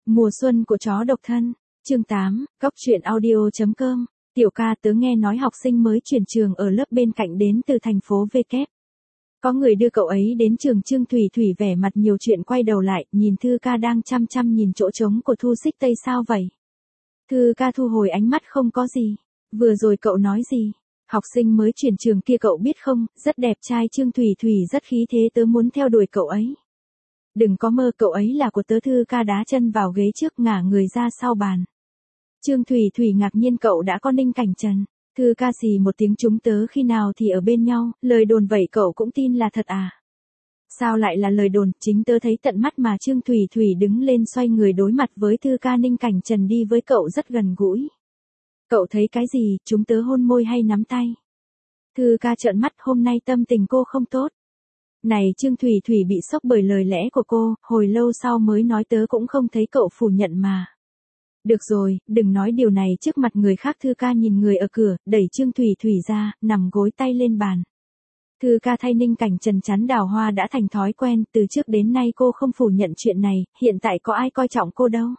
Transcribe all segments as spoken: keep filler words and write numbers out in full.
Mùa xuân của chó độc thân, chương tám, góc truyện audio chấm com, tiểu ca tớ nghe nói học sinh mới chuyển trường ở lớp bên cạnh đến từ thành phố V kép. Có người đưa cậu ấy đến trường. Trương Thủy Thủy vẻ mặt nhiều chuyện quay đầu lại, nhìn Thư ca đang chăm chăm nhìn chỗ trống của Thu Xích Tây. Sao vậy? Thư ca thu hồi ánh mắt. Không có gì. Vừa rồi cậu nói gì? Học sinh mới chuyển trường kia cậu biết không, rất đẹp trai. Trương Thủy Thủy rất khí thế, tớ muốn theo đuổi cậu ấy. Đừng có mơ, cậu ấy là của tớ. Thư ca đá chân vào ghế trước, ngả người ra sau bàn. Trương Thủy Thủy ngạc nhiên, cậu đã có Ninh Cảnh Trần. Thư ca xì một tiếng, chúng tớ khi nào thì ở bên nhau, lời đồn vậy cậu cũng tin là thật à? Sao lại là lời đồn, chính tớ thấy tận mắt mà. Trương Thủy Thủy đứng lên xoay người đối mặt với Thư ca. Ninh Cảnh Trần đi với cậu rất gần gũi. Cậu thấy cái gì, chúng tớ hôn môi hay nắm tay? Thư ca trợn mắt, hôm nay tâm tình cô không tốt. Này, Trương Thủy Thủy bị sốc bởi lời lẽ của cô, hồi lâu sau mới nói, tớ cũng không thấy cậu phủ nhận mà. Được rồi, đừng nói điều này trước mặt người khác. Thư ca nhìn người ở cửa, đẩy Trương Thủy Thủy ra, nằm gối tay lên bàn. Thư ca thay Ninh Cảnh Trần chắn đào hoa đã thành thói quen, từ trước đến nay cô không phủ nhận chuyện này, hiện tại có ai coi trọng cô đâu.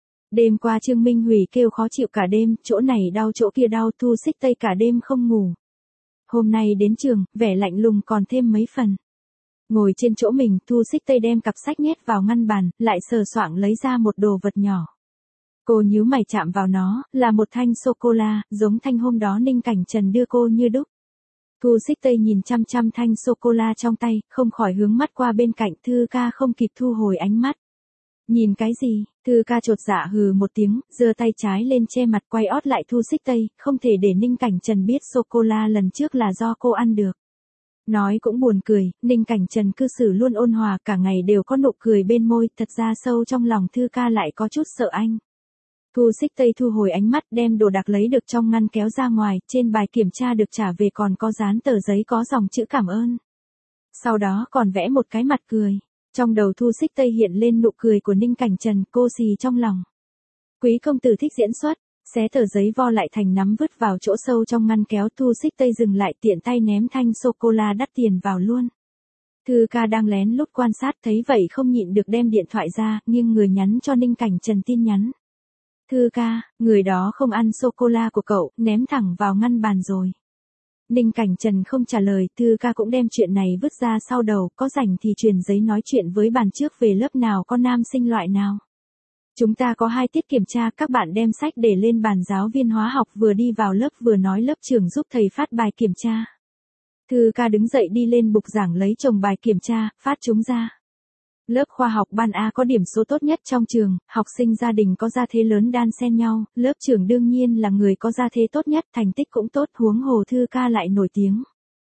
Đêm qua Trương Minh Hủy kêu khó chịu cả đêm, chỗ này đau chỗ kia đau, Thu Xích Tây cả đêm không ngủ. Hôm nay đến trường, vẻ lạnh lùng còn thêm mấy phần. Ngồi trên chỗ mình, Thu Xích Tây đem cặp sách nhét vào ngăn bàn, lại sờ soạng lấy ra một đồ vật nhỏ. Cô nhíu mày chạm vào nó, là một thanh sô-cô-la, giống thanh hôm đó Ninh Cảnh Trần đưa cô như đúc. Thu Xích Tây nhìn chăm chăm thanh sô-cô-la trong tay, không khỏi hướng mắt qua bên cạnh. Thư ca không kịp thu hồi ánh mắt. Nhìn cái gì? Thư ca chột dạ hừ một tiếng, giơ tay trái lên che mặt, quay ót lại Thu Xích Tây, không thể để Ninh Cảnh Trần biết sô-cô-la lần trước là do cô ăn được. Nói cũng buồn cười, Ninh Cảnh Trần cư xử luôn ôn hòa, cả ngày đều có nụ cười bên môi, thật ra sâu trong lòng Thư ca lại có chút sợ anh. Thu Xích Tây thu hồi ánh mắt, đem đồ đạc lấy được trong ngăn kéo ra ngoài, trên bài kiểm tra được trả về còn có dán tờ giấy có dòng chữ cảm ơn. Sau đó còn vẽ một cái mặt cười. Trong đầu Thu Xích Tây hiện lên nụ cười của Ninh Cảnh Trần, cô xì trong lòng. Quý công tử thích diễn xuất, xé tờ giấy vo lại thành nắm vứt vào chỗ sâu trong ngăn kéo. Thu Xích Tây dừng lại, tiện tay ném thanh sô-cô-la đắt tiền vào luôn. Thư ca đang lén lút quan sát, thấy vậy không nhịn được đem điện thoại ra, nghiêng người nhắn cho Ninh Cảnh Trần tin nhắn. Thư ca, người đó không ăn sô-cô-la của cậu, ném thẳng vào ngăn bàn rồi. Ninh Cảnh Trần không trả lời, Thư ca cũng đem chuyện này vứt ra sau đầu, có rảnh thì truyền giấy nói chuyện với bàn trước về lớp nào có nam sinh loại nào. Chúng ta có hai tiết kiểm tra, các bạn đem sách để lên bàn. Giáo viên hóa học vừa đi vào lớp vừa nói lớp trưởng giúp thầy phát bài kiểm tra. Thư ca đứng dậy đi lên bục giảng lấy chồng bài kiểm tra, phát chúng ra. Lớp khoa học ban A có điểm số tốt nhất trong trường, học sinh gia đình có gia thế lớn đan xen nhau, lớp trưởng đương nhiên là người có gia thế tốt nhất, thành tích cũng tốt, huống hồ Thư ca lại nổi tiếng.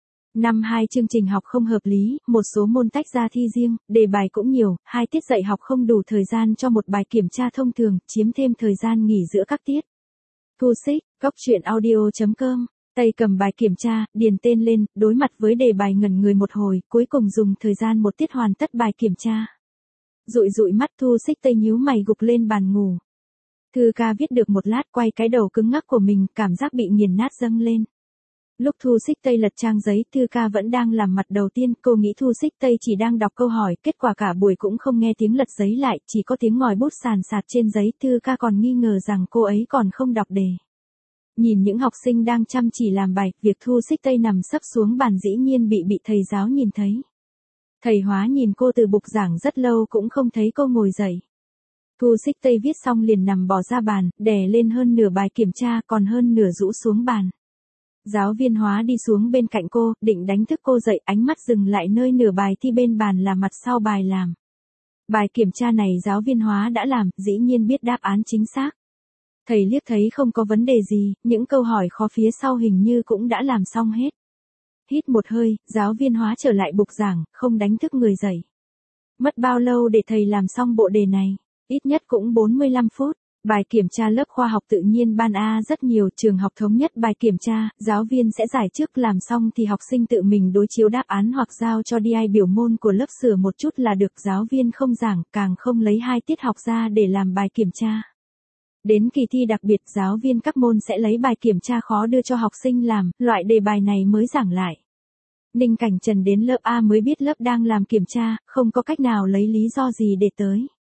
Năm hai chương trình học không hợp lý, một số môn tách ra thi riêng, đề bài cũng nhiều, hai tiết dạy học không đủ thời gian cho một bài kiểm tra thông thường, chiếm thêm thời gian nghỉ giữa các tiết. Thu Xích, góc truyện audio chấm com, tay cầm bài kiểm tra, điền tên lên, đối mặt với đề bài ngẩn người một hồi, cuối cùng dùng thời gian một tiết hoàn tất bài kiểm tra. Dụi dụi mắt, Thu Xích Tây nhíu mày gục lên bàn ngủ. Thư ca viết được một lát, quay cái đầu cứng ngắc của mình, cảm giác bị nghiền nát dâng lên. Lúc Thu Xích Tây lật trang giấy, Thư ca vẫn đang làm mặt đầu tiên, cô nghĩ Thu Xích Tây chỉ đang đọc câu hỏi, kết quả cả buổi cũng không nghe tiếng lật giấy lại, chỉ có tiếng ngòi bút sàn sạt trên giấy. Thư ca còn nghi ngờ rằng cô ấy còn không đọc đề. Nhìn những học sinh đang chăm chỉ làm bài, việc Thu Xích Tây nằm sấp xuống bàn dĩ nhiên bị bị thầy giáo nhìn thấy. Thầy hóa nhìn cô từ bục giảng rất lâu cũng không thấy cô ngồi dậy. Thu Xích Tây viết xong liền nằm bò ra bàn, đè lên hơn nửa bài kiểm tra, còn hơn nửa rũ xuống bàn. Giáo viên hóa đi xuống bên cạnh cô, định đánh thức cô dậy, ánh mắt dừng lại nơi nửa bài thi bên bàn là mặt sau bài làm. Bài kiểm tra này giáo viên hóa đã làm, dĩ nhiên biết đáp án chính xác. Thầy liếc thấy không có vấn đề gì, những câu hỏi khó phía sau hình như cũng đã làm xong hết. Hít một hơi, giáo viên hóa trở lại bục giảng, không đánh thức người dậy. Mất bao lâu để thầy làm xong bộ đề này? Ít nhất cũng bốn mươi lăm phút. Bài kiểm tra lớp khoa học tự nhiên ban A rất nhiều, trường học thống nhất bài kiểm tra, giáo viên sẽ giải trước, làm xong thì học sinh tự mình đối chiếu đáp án hoặc giao cho đê i biểu môn của lớp sửa một chút là được. Giáo viên không giảng, càng không lấy hai tiết học ra để làm bài kiểm tra. Đến kỳ thi đặc biệt, giáo viên các môn sẽ lấy bài kiểm tra khó đưa cho học sinh làm, loại đề bài này mới giảng lại. Ninh Cảnh Trần đến lớp A mới biết lớp đang làm kiểm tra, không có cách nào lấy lý do gì để tới.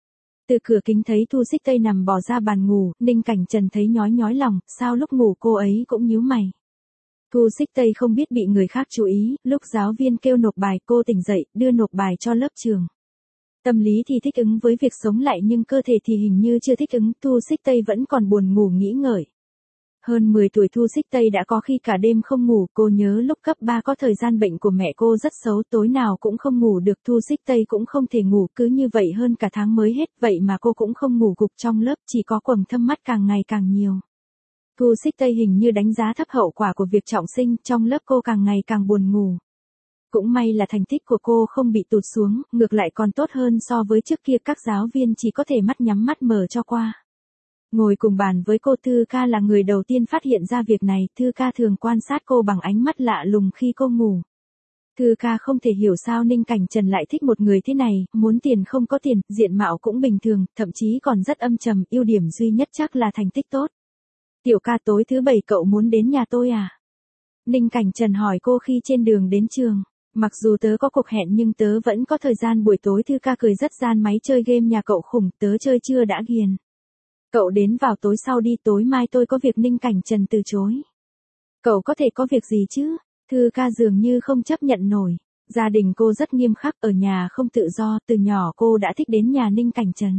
Từ cửa kính thấy Thu Xích Tây nằm bò ra bàn ngủ, Ninh Cảnh Trần thấy nhói nhói lòng, sao lúc ngủ cô ấy cũng nhíu mày. Thu Xích Tây không biết bị người khác chú ý, lúc giáo viên kêu nộp bài cô tỉnh dậy, đưa nộp bài cho lớp trường. Tâm lý thì thích ứng với việc sống lại nhưng cơ thể thì hình như chưa thích ứng, Thu Xích Tây vẫn còn buồn ngủ nghĩ ngợi. Hơn mười tuổi Thu Xích Tây đã có khi cả đêm không ngủ, cô nhớ lúc cấp ba có thời gian bệnh của mẹ cô rất xấu, tối nào cũng không ngủ được, Thu Xích Tây cũng không thể ngủ, cứ như vậy hơn cả tháng mới hết, vậy mà cô cũng không ngủ gục trong lớp, chỉ có quầng thâm mắt càng ngày càng nhiều. Thu Xích Tây hình như đánh giá thấp hậu quả của việc trọng sinh, trong lớp cô càng ngày càng buồn ngủ. Cũng may là thành tích của cô không bị tụt xuống, ngược lại còn tốt hơn so với trước kia, các giáo viên chỉ có thể mắt nhắm mắt mở cho qua. Ngồi cùng bàn với cô, Thư Ca là người đầu tiên phát hiện ra việc này, Thư Ca thường quan sát cô bằng ánh mắt lạ lùng khi cô ngủ. Thư Ca không thể hiểu sao Ninh Cảnh Trần lại thích một người thế này, muốn tiền không có tiền, diện mạo cũng bình thường, thậm chí còn rất âm trầm, ưu điểm duy nhất chắc là thành tích tốt. Tiểu ca, tối thứ bảy cậu muốn đến nhà tôi à? Ninh Cảnh Trần hỏi cô khi trên đường đến trường. Mặc dù tớ có cuộc hẹn nhưng tớ vẫn có thời gian buổi tối, Thư Ca cười rất gian máy, chơi game nhà cậu khủng, tớ chơi chưa đã ghiền. Cậu đến vào tối sau đi, tối mai tôi có việc. Ninh Cảnh Trần từ chối. Cậu có thể có việc gì chứ? Thư Ca dường như không chấp nhận nổi. Gia đình cô rất nghiêm khắc, ở nhà không tự do, từ nhỏ cô đã thích đến nhà Ninh Cảnh Trần.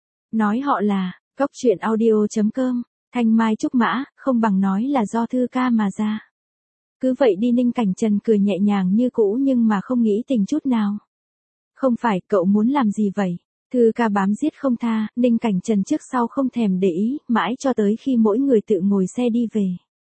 Nói họ là, cóc truyện audio chấm com, thanh mai trúc mã, không bằng nói là do Thư Ca mà ra. Cứ vậy đi, Ninh Cảnh Trần cười nhẹ nhàng như cũ nhưng mà không nghĩ tình chút nào. Không phải, cậu muốn làm gì vậy? Thư Ca bám giết không tha, Ninh Cảnh Trần trước sau không thèm để ý, mãi cho tới khi mỗi người tự ngồi xe đi về.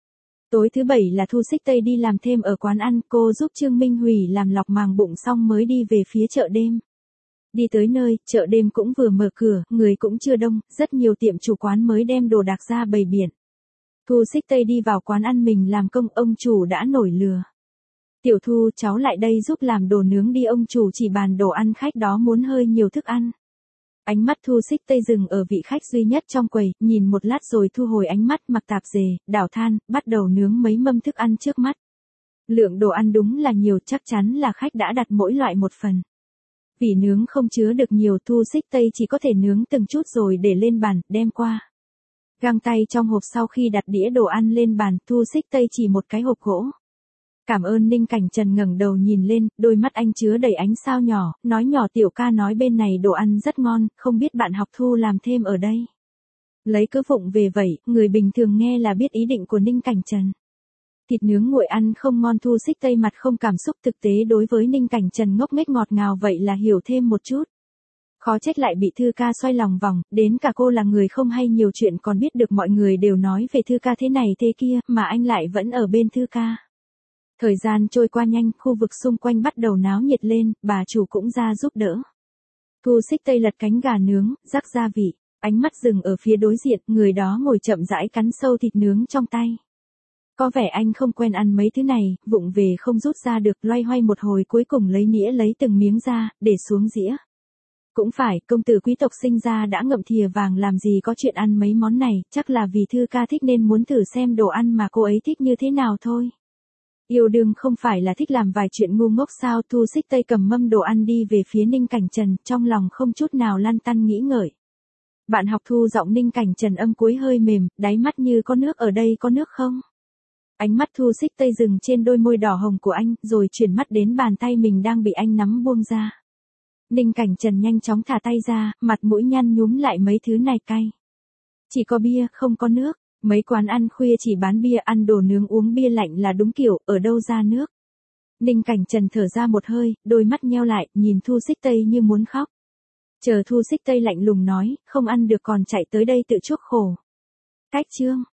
Tối thứ bảy là Thu Xích Tây đi làm thêm ở quán ăn, cô giúp Trương Minh Hủy làm lọc màng bụng xong mới đi về phía chợ đêm. Đi tới nơi, chợ đêm cũng vừa mở cửa, người cũng chưa đông, rất nhiều tiệm chủ quán mới đem đồ đạc ra bày biện. Thu Xích Tây đi vào quán ăn mình làm công, ông chủ đã nổi lừa. Tiểu Thu, cháu lại đây giúp làm đồ nướng đi, ông chủ chỉ bàn đồ ăn khách đó muốn hơi nhiều thức ăn. Ánh mắt Thu Xích Tây dừng ở vị khách duy nhất trong quầy, nhìn một lát rồi thu hồi ánh mắt, mặc tạp dề, đảo than, bắt đầu nướng mấy mâm thức ăn trước mắt. Lượng đồ ăn đúng là nhiều, chắc chắn là khách đã đặt mỗi loại một phần. Vì nướng không chứa được nhiều, Thu Xích Tây chỉ có thể nướng từng chút rồi để lên bàn, đem qua. Găng tay trong hộp, sau khi đặt đĩa đồ ăn lên bàn, Thu Xích Tây chỉ một cái hộp gỗ. Cảm ơn. Ninh Cảnh Trần ngẩng đầu nhìn lên, đôi mắt anh chứa đầy ánh sao nhỏ, nói nhỏ, tiểu ca nói bên này đồ ăn rất ngon, không biết bạn học Thu làm thêm ở đây. Lấy cớ vụng về vậy, người bình thường nghe là biết ý định của Ninh Cảnh Trần. Thịt nướng nguội ăn không ngon, Thu Xích Tây mặt không cảm xúc, thực tế đối với Ninh Cảnh Trần ngốc nghếch ngọt ngào vậy là hiểu thêm một chút. Khó trách lại bị Thư Ca xoay lòng vòng, đến cả cô là người không hay nhiều chuyện còn biết được mọi người đều nói về Thư Ca thế này thế kia, mà anh lại vẫn ở bên Thư Ca. Thời gian trôi qua nhanh, khu vực xung quanh bắt đầu náo nhiệt lên, bà chủ cũng ra giúp đỡ. Thu Xích Tây lật cánh gà nướng, rắc gia vị, ánh mắt dừng ở phía đối diện, người đó ngồi chậm rãi cắn sâu thịt nướng trong tay. Có vẻ anh không quen ăn mấy thứ này, vụng về không rút ra được, loay hoay một hồi cuối cùng lấy nĩa lấy từng miếng ra, để xuống dĩa. Cũng phải, công tử quý tộc sinh ra đã ngậm thìa vàng, làm gì có chuyện ăn mấy món này, chắc là vì Thư Ca thích nên muốn thử xem đồ ăn mà cô ấy thích như thế nào thôi. Yêu đương không phải là thích làm vài chuyện ngu ngốc sao? Thu Xích Tây cầm mâm đồ ăn đi về phía Ninh Cảnh Trần, trong lòng không chút nào lăn tăn nghĩ ngợi. Bạn học Thu, giọng Ninh Cảnh Trần âm cuối hơi mềm, đáy mắt như có nước, ở đây có nước không? Ánh mắt Thu Xích Tây dừng trên đôi môi đỏ hồng của anh, rồi chuyển mắt đến bàn tay mình đang bị anh nắm buông ra. Ninh Cảnh Trần nhanh chóng thả tay ra, mặt mũi nhăn nhúm lại, mấy thứ này cay. Chỉ có bia, không có nước. Mấy quán ăn khuya chỉ bán bia, ăn đồ nướng uống bia lạnh là đúng kiểu, ở đâu ra nước. Ninh Cảnh Trần thở ra một hơi, đôi mắt nheo lại, nhìn Thu Xích Tây như muốn khóc. Chờ Thu Xích Tây lạnh lùng nói, không ăn được còn chạy tới đây tự chuốc khổ. Cách chương.